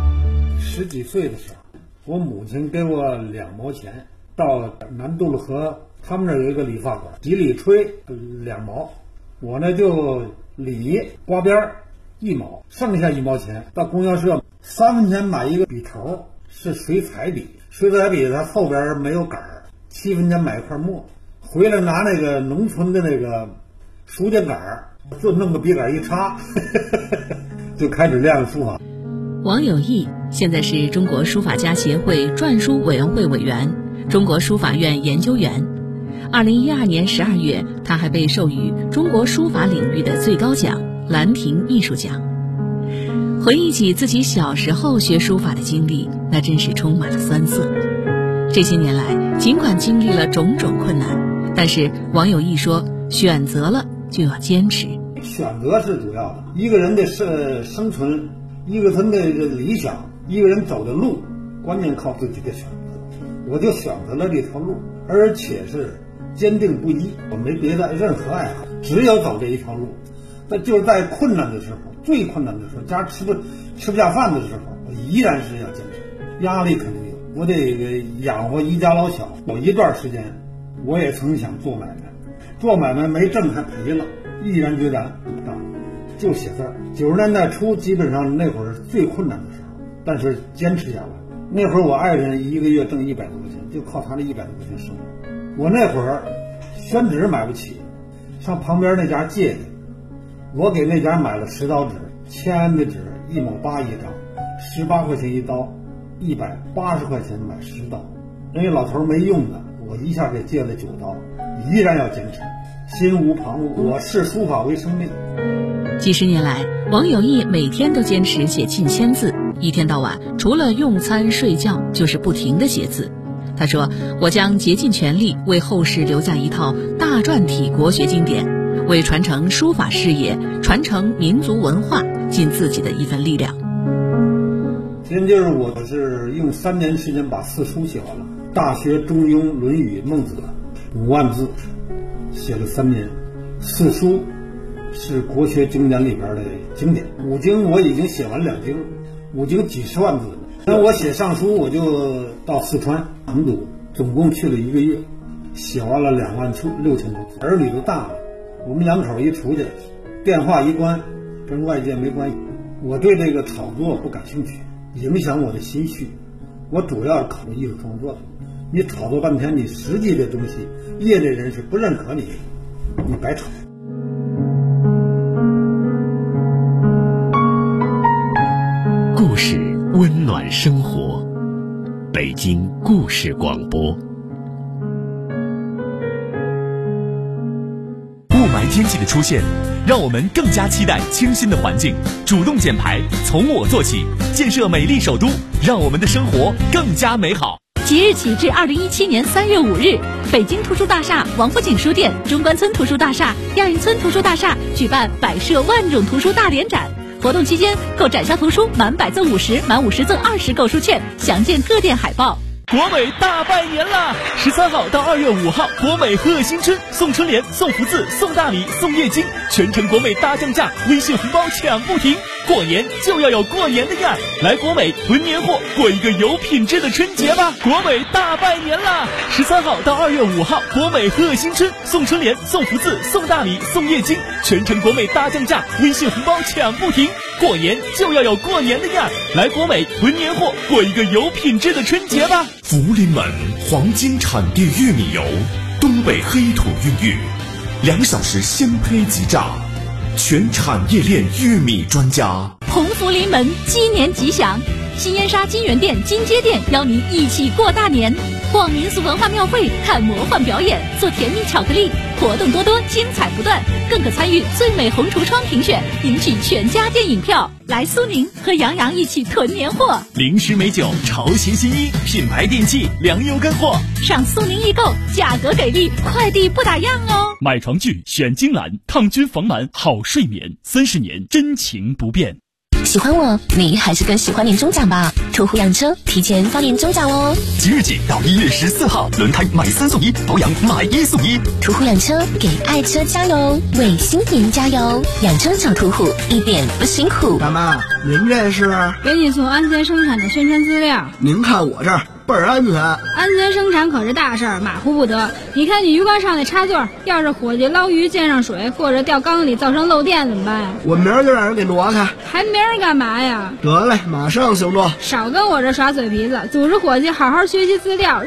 10几岁的时候，我母亲给我2毛钱，到南渡了河，他们那儿有一个理发馆，几里吹2毛，我呢就理刮边1毛，剩下1毛钱到供销社3分钱买一个笔头， 是水彩笔，水彩笔它后边没有杆儿，7分钱买一块墨，回来拿那个农村的那个书架杆儿，就弄个笔杆一插，就开始练书法。 王有义现在是中国书法家协会篆书委员会委员、中国书法院研究员。2012年12月，他还被授予中国书法领域的最高奖兰亭艺术奖。回忆起自己小时候学书法的经历，那真是充满了酸涩。这些年来，尽管经历了种种困难，但是王有义说，选择了就要坚持。 选择是主要的，一个人的生存，一个人的理想，一个人走的路，关键靠自己的选择。我就选择了这条路，而且是坚定不移，我没别的任何爱好，只有走这一条路。那就是在困难的时候，最困难的时候，家吃不下饭的时候，我依然是要坚持。压力肯定有，我得养活一家老小。有一段时间，我也曾想做买卖，做买卖没挣还赔了，毅然决然就写字儿。90年代初，基本上那会儿最困难的时候，但是坚持下来。那会儿我爱人一个月挣100多块钱，就靠他的100多块钱生活。我那会儿宣纸买不起，上旁边那家借去。我给那家买了10刀纸，签的纸1毛8一张，18块钱一刀，180块钱买10刀。人家老头没用的，我一下给借了9刀，依然要坚持，心无旁骛。我视书法为生命。 几十年来，王有义每天都坚持写近1000字，一天到晚除了用餐睡觉就是不停地写字。他说，我将竭尽全力为后世留下一套大篆体国学经典，为传承书法事业、传承民族文化尽自己的一份力量。 今天就是我是用3年时间把4书写完了，《大学》《中庸》《论语》《孟子》5万字，写了3年。4书是国学经典里边的经典，5经我已经写完2经，5经几十万字。那我写上书，我就到四川成都，总共去了1个月，写完了26000多字。儿女都大了，我们2口一出去，电话一关，跟外界没关系。我对这个炒作不感兴趣，影响我的心绪。我主要是考虑艺术创作的。你炒作半天，你实际的东西，业内人士不认可你，你白炒。 故事温暖生活，北京故事广播。 雾霾天气的出现，让我们更加期待清新的环境，主动减排，从我做起，建设美丽首都，让我们的生活更加美好。 即日起至2017年3月5日，北京图书大厦、王府井书店、中关村图书大厦、亚运村图书大厦举办摆设万种图书大联展。活动期间，购展销图书满100赠50，满50赠20购书券，详见各店海报。 国美大拜年啦！13号到2月5号，国美贺新春，送春联、送福字、送大礼、送液晶，全程国美大降价，微信红包抢不停。过年就要有过年的样儿，来国美囤年货，过一个有品质的春节吧！国美大拜年啦！13号到2月5号，国美贺新春，送春联、送福字、送大礼、送液晶，全程国美大降价，微信红包抢不停。过年就要有过年的样儿，来国美囤年货，过一个有品质的春节吧！ 福临门黄金产地玉米油，东北黑土孕育，2小时鲜胚即榨，全产业链玉米专家。 鸿福临门，鸡年吉祥！新燕莎金源店、金街店邀您一起过大年，逛民俗文化庙会，看魔幻表演，做甜蜜巧克力，活动多多，精彩不断，更可参与最美红橱窗评选，赢取全家电影票。来苏宁和杨洋一起囤年货， 零食美酒，潮鞋新衣，品牌电器，粮油干货。 上苏宁易购，价格给力，快递不打烊哦。 买床具选金兰，抗菌防螨，好睡眠，30年真情不变。 喜欢我，你还是更喜欢年终奖吧。途虎养车提前发年终奖哦， 即日起到1月14号，轮胎买3送1，保养买1送1。 途虎养车给爱车加油，为新年加油，养车找途虎一点不辛苦。 妈妈，您这是？ 给你送安全生产的宣传资料。 您看我这儿倍儿安全。 安全生产可是大事儿，马虎不得。你看你鱼缸上的插座，要是伙计捞鱼溅上水，或者掉缸里造成漏电怎么办呀？ 我明儿就让人给挪开。 还明儿干嘛呀？ 得嘞，马上行动。 少跟我这耍嘴皮子，组织伙计好好学习资料。